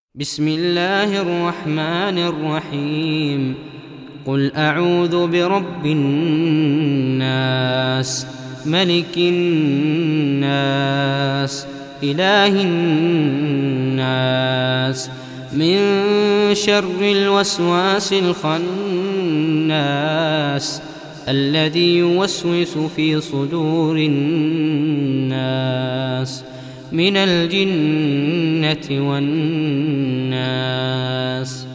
بسم الله الرحمن الرحيم. قل أعوذ برب الناس، ملك الناس، إله الناس، من شر الوسواس الخناس الذي يوسوس في صدور الناس من الجنة والناس.